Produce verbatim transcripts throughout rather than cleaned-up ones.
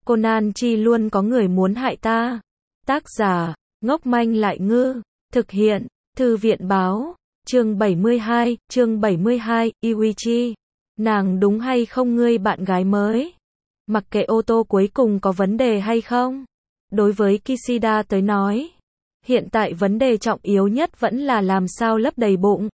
Conan chi luôn có người muốn hại ta. Tác giả, ngốc manh lại ngư. Thực hiện, Thư viện báo. Chương bảy mươi hai, chương bảy mươi hai, Iwichi. Nàng đúng hay không ngươi bạn gái mới? Mặc kệ ô tô cuối cùng có vấn đề hay không? Đối với Kishida tới nói, hiện tại vấn đề trọng yếu nhất vẫn là làm sao lấp đầy bụng.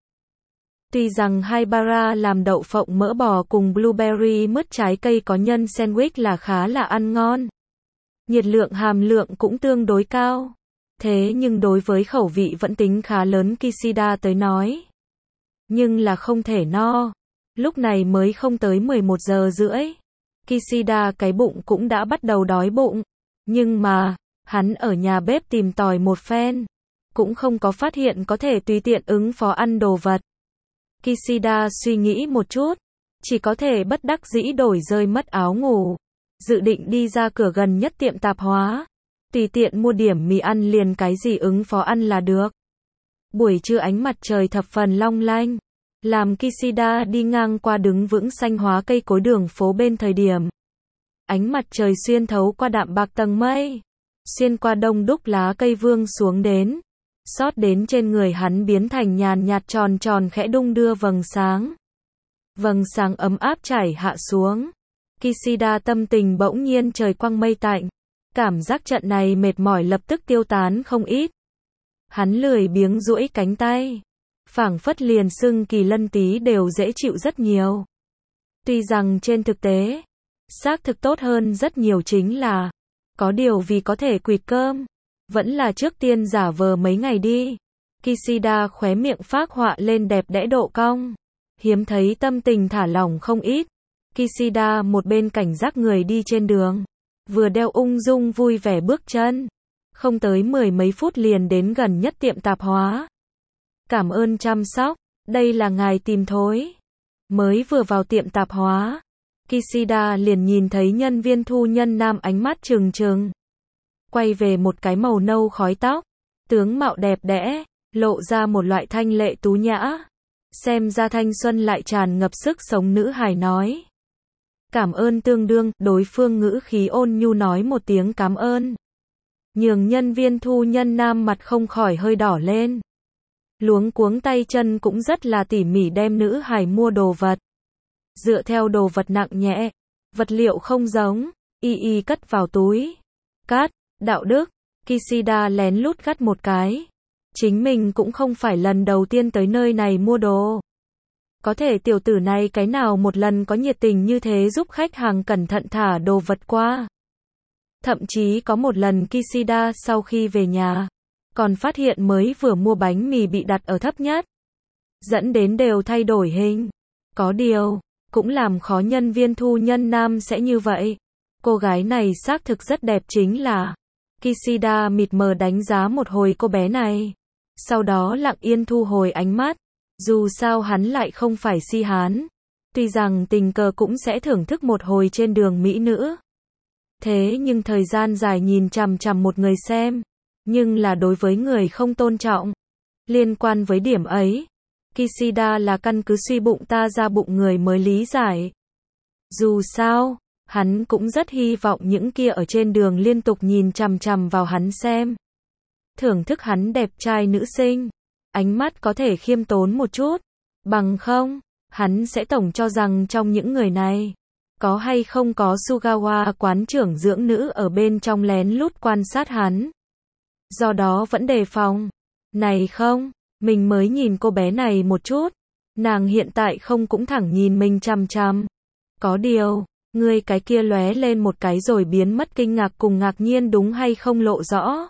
Tuy rằng Haibara làm đậu phộng mỡ bò cùng blueberry mứt trái cây có nhân sandwich là khá là ăn ngon. Nhiệt lượng hàm lượng cũng tương đối cao. Thế nhưng đối với khẩu vị vẫn tính khá lớn Kishida tới nói. Nhưng là không thể no. Lúc này mới không tới mười một giờ rưỡi. Kishida cái bụng cũng đã bắt đầu đói bụng. Nhưng mà, hắn ở nhà bếp tìm tòi một phen. Cũng không có phát hiện có thể tùy tiện ứng phó ăn đồ vật. Kishida suy nghĩ một chút. Chỉ có thể bất đắc dĩ đổi rơi mất áo ngủ. Dự định đi ra cửa gần nhất tiệm tạp hóa. Tùy tiện mua điểm mì ăn liền cái gì ứng phó ăn là được. Buổi trưa ánh mặt trời thập phần long lanh. Làm Kishida đi ngang qua đứng vững xanh hóa cây cối đường phố bên thời điểm. Ánh mặt trời xuyên thấu qua đạm bạc tầng mây. Xuyên qua đông đúc lá cây vương xuống đến. Xót đến trên người hắn biến thành nhàn nhạt tròn tròn khẽ đung đưa vầng sáng. Vầng sáng ấm áp chảy hạ xuống. Kishida tâm tình bỗng nhiên trời quang mây tạnh. Cảm giác trận này mệt mỏi lập tức tiêu tán không ít. Hắn lười biếng duỗi cánh tay. Phảng phất liền xương kỳ lân tí đều dễ chịu rất nhiều. Tuy rằng trên thực tế, xác thực tốt hơn rất nhiều chính là, có điều vì có thể quỵt cơm, vẫn là trước tiên giả vờ mấy ngày đi. Kishida khóe miệng phác họa lên đẹp đẽ độ cong. Hiếm thấy tâm tình thả lỏng không ít. Kishida một bên cảnh giác người đi trên đường. Vừa đeo ung dung vui vẻ bước chân. Không tới mười mấy phút liền đến gần nhất tiệm tạp hóa. Cảm ơn chăm sóc, đây là ngài tìm thối. Mới vừa vào tiệm tạp hóa, Kishida liền nhìn thấy nhân viên thu nhân nam ánh mắt trừng trừng. Quay về một cái màu nâu khói tóc, tướng mạo đẹp đẽ, lộ ra một loại thanh lệ tú nhã. Xem ra thanh xuân lại tràn ngập sức sống nữ hài nói. Cảm ơn tương đương, đối phương ngữ khí ôn nhu nói một tiếng cảm ơn. Nhường nhân viên thu nhân nam mặt không khỏi hơi đỏ lên. Luống cuống tay chân cũng rất là tỉ mỉ đem nữ hài mua đồ vật. Dựa theo đồ vật nặng nhẹ, vật liệu không giống, y y cất vào túi. Cát, đạo đức, Kishida lén lút cắt một cái. Chính mình cũng không phải lần đầu tiên tới nơi này mua đồ. Có thể tiểu tử này cái nào một lần có nhiệt tình như thế giúp khách hàng cẩn thận thả đồ vật qua. Thậm chí có một lần Kishida sau khi về nhà, còn phát hiện mới vừa mua bánh mì bị đặt ở thấp nhất. Dẫn đến đều thay đổi hình. Có điều, cũng làm khó nhân viên thu nhân nam sẽ như vậy. Cô gái này xác thực rất đẹp chính là. Kishida mịt mờ đánh giá một hồi cô bé này. Sau đó lặng yên thu hồi ánh mắt. Dù sao hắn lại không phải si hán. Tuy rằng tình cờ cũng sẽ thưởng thức một hồi trên đường mỹ nữ. Thế nhưng thời gian dài nhìn chằm chằm một người xem. Nhưng là đối với người không tôn trọng. Liên quan với điểm ấy, Kishida là căn cứ suy bụng ta ra bụng người mới lý giải. Dù sao, hắn cũng rất hy vọng những kia ở trên đường liên tục nhìn chằm chằm vào hắn xem. Thưởng thức hắn đẹp trai nữ sinh. Ánh mắt có thể khiêm tốn một chút. Bằng không, hắn sẽ tổng cho rằng trong những người này, có hay không có Sugawa quán trưởng dưỡng nữ ở bên trong lén lút quan sát hắn. Do đó vẫn đề phòng. Này không, mình mới nhìn cô bé này một chút. Nàng hiện tại không cũng thẳng nhìn mình chằm chằm. Có điều, người cái kia lóe lên một cái rồi biến mất kinh ngạc cùng ngạc nhiên đúng hay không lộ rõ.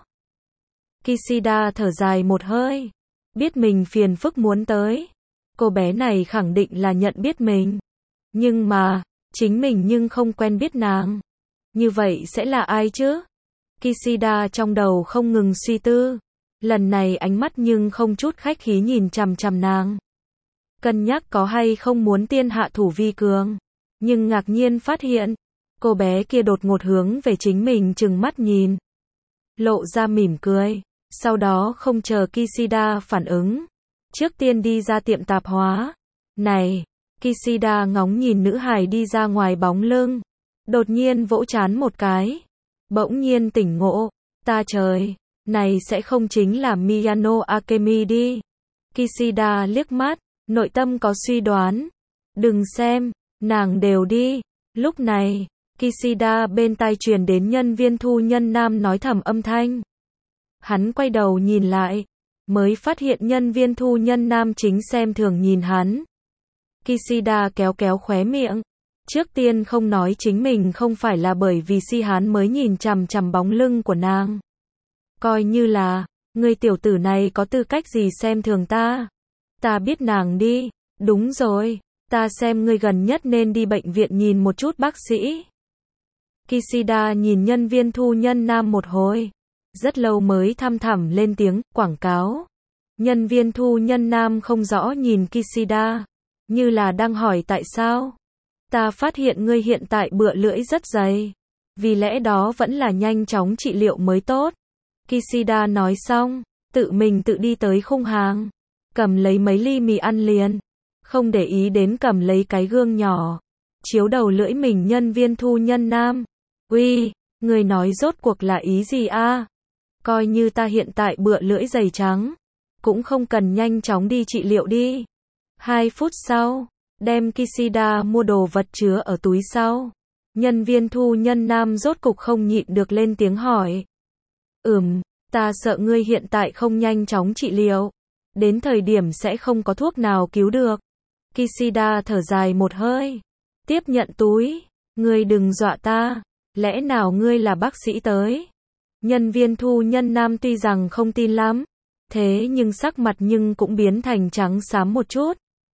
Kishida thở dài một hơi. Biết mình phiền phức muốn tới. Cô bé này khẳng định là nhận biết mình. Nhưng mà, chính mình nhưng không quen biết nàng. Như vậy sẽ là ai chứ? Kishida trong đầu không ngừng suy tư. Lần này ánh mắt nhưng không chút khách khí nhìn chằm chằm nàng. Cân nhắc có hay không muốn tiên hạ thủ vi cường. Nhưng ngạc nhiên phát hiện, cô bé kia đột ngột hướng về chính mình trừng mắt nhìn. Lộ ra mỉm cười. Sau đó không chờ Kishida phản ứng. Trước tiên đi ra tiệm tạp hóa. Này, Kishida ngóng nhìn nữ hài đi ra ngoài bóng lưng. Đột nhiên vỗ trán một cái. Bỗng nhiên tỉnh ngộ. Ta trời, này sẽ không chính là Miyano Akemi đi. Kishida liếc mắt, nội tâm có suy đoán. Đừng xem, nàng đều đi. Lúc này, Kishida bên tai truyền đến nhân viên thu nhân nam nói thầm âm thanh. Hắn quay đầu nhìn lại, mới phát hiện nhân viên thu nhân nam chính xem thường nhìn hắn. Kishida kéo kéo khóe miệng. Trước tiên không nói chính mình không phải là bởi vì si hắn mới nhìn chằm chằm bóng lưng của nàng. Coi như là, người tiểu tử này có tư cách gì xem thường ta. Ta biết nàng đi, đúng rồi, ta xem ngươi gần nhất nên đi bệnh viện nhìn một chút bác sĩ. Kishida nhìn nhân viên thu nhân nam một hồi, rất lâu mới thăm thẳm lên tiếng, quảng cáo. Nhân viên thu nhân nam không rõ nhìn Kishida, như là đang hỏi tại sao. Ta phát hiện ngươi hiện tại bựa lưỡi rất dày, vì lẽ đó vẫn là nhanh chóng trị liệu mới tốt. Kishida nói xong, tự mình tự đi tới khung hàng, cầm lấy mấy ly mì ăn liền, không để ý đến cầm lấy cái gương nhỏ, chiếu đầu lưỡi mình nhân viên thu nhân nam. Uy, người nói rốt cuộc là ý gì a? Coi như ta hiện tại bựa lưỡi dày trắng, cũng không cần nhanh chóng đi trị liệu đi. Hai phút sau, đem Kishida mua đồ vật chứa ở túi sau. Nhân viên thu nhân nam rốt cục không nhịn được lên tiếng hỏi. Ừm, ta sợ ngươi hiện tại không nhanh chóng trị liệu. Đến thời điểm sẽ không có thuốc nào cứu được. Kishida thở dài một hơi. Tiếp nhận túi. Ngươi đừng dọa ta. Lẽ nào ngươi là bác sĩ tới? Nhân viên thu nhân nam tuy rằng không tin lắm. Thế nhưng sắc mặt nhưng cũng biến thành trắng xám một chút.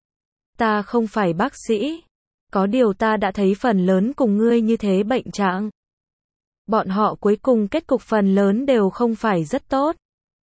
Ta không phải bác sĩ. Có điều ta đã thấy phần lớn cùng ngươi như thế bệnh trạng. Bọn họ cuối cùng kết cục phần lớn đều không phải rất tốt.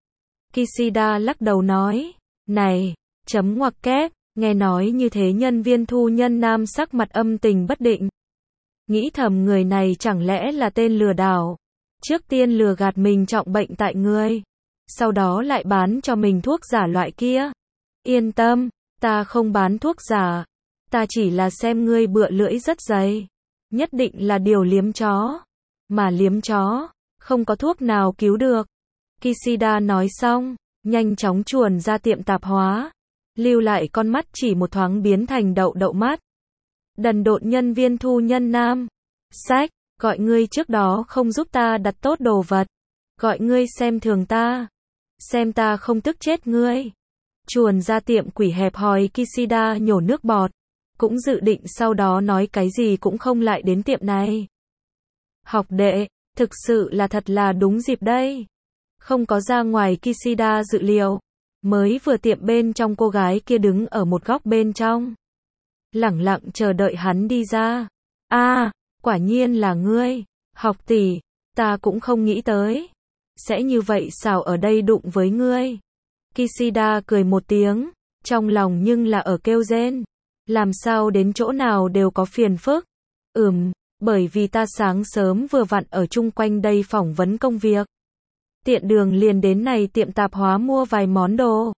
Kishida lắc đầu nói. Này, chấm ngoặc kép, nghe nói như thế nhân viên thu nhân nam sắc mặt âm tình bất định. Nghĩ thầm người này chẳng lẽ là tên lừa đảo. Trước tiên lừa gạt mình trọng bệnh tại ngươi. Sau đó lại bán cho mình thuốc giả loại kia. Yên tâm, ta không bán thuốc giả. Ta chỉ là xem ngươi bựa lưỡi rất dày. Nhất định là điều liếm chó. Mà liếm chó, không có thuốc nào cứu được. Kishida nói xong, nhanh chóng chuồn ra tiệm tạp hóa. Lưu lại con mắt chỉ một thoáng biến thành đậu đậu mắt. Đần độn nhân viên thu nhân nam. Sách, gọi ngươi trước đó không giúp ta đặt tốt đồ vật. Gọi ngươi xem thường ta. Xem ta không tức chết ngươi. Chuồn ra tiệm quỷ hẹp hòi Kishida nhổ nước bọt. Cũng dự định sau đó nói cái gì cũng không lại đến tiệm này. Học đệ, thực sự là thật là đúng dịp đây. Không có ra ngoài Kishida dự liệu. Mới vừa tiệm bên trong cô gái kia đứng ở một góc bên trong. Lẳng lặng chờ đợi hắn đi ra. A, quả nhiên là ngươi. Học tỷ, ta cũng không nghĩ tới. Sẽ như vậy sao ở đây đụng với ngươi. Kishida cười một tiếng. Trong lòng nhưng là ở kêu rên. Làm sao đến chỗ nào đều có phiền phức. Ừm, bởi vì ta sáng sớm vừa vặn ở chung quanh đây phỏng vấn công việc. Tiện đường liền đến này tiệm tạp hóa mua vài món đồ.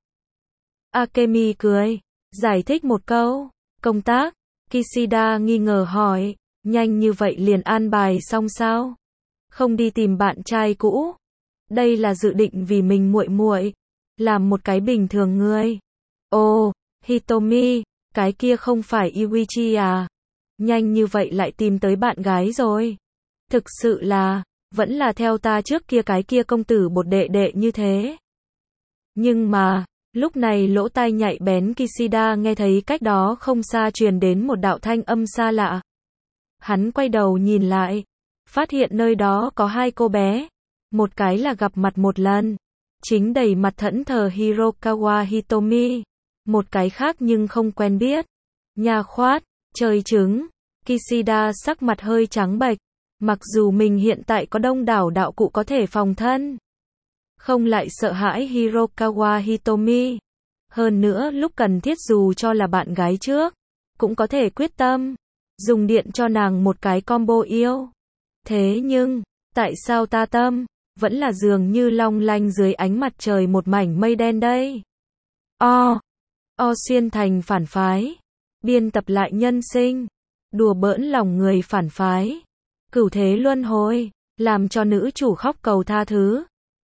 Akemi cười, giải thích một câu. Công tác, Kishida nghi ngờ hỏi, nhanh như vậy liền an bài xong sao? Không đi tìm bạn trai cũ. Đây là dự định vì mình muội muội, làm một cái bình thường người. Ồ, Hitomi, cái kia không phải Iwichi à? Nhanh như vậy lại tìm tới bạn gái rồi. Thực sự là, vẫn là theo ta trước kia cái kia công tử bột đệ đệ như thế. Nhưng mà, lúc này lỗ tai nhạy bén Kishida nghe thấy cách đó không xa truyền đến một đạo thanh âm xa lạ. Hắn quay đầu nhìn lại, phát hiện nơi đó có hai cô bé. Một cái là gặp mặt một lần, chính đầy mặt thẫn thờ Hirokawa Hitomi. Một cái khác nhưng không quen biết. Nhà khoát, trời trứng. Kishida sắc mặt hơi trắng bệch. Mặc dù mình hiện tại có đông đảo đạo cụ có thể phòng thân, không lại sợ hãi Hirokawa Hitomi. Hơn nữa lúc cần thiết dù cho là bạn gái trước, cũng có thể quyết tâm dùng điện cho nàng một cái combo yêu. Thế nhưng, tại sao ta tâm vẫn là dường như long lanh dưới ánh mặt trời một mảnh mây đen đây? O, O xuyên thành phản phái, biên tập lại nhân sinh, đùa bỡn lòng người phản phái. Cửu thế luân hồi, làm cho nữ chủ khóc cầu tha thứ.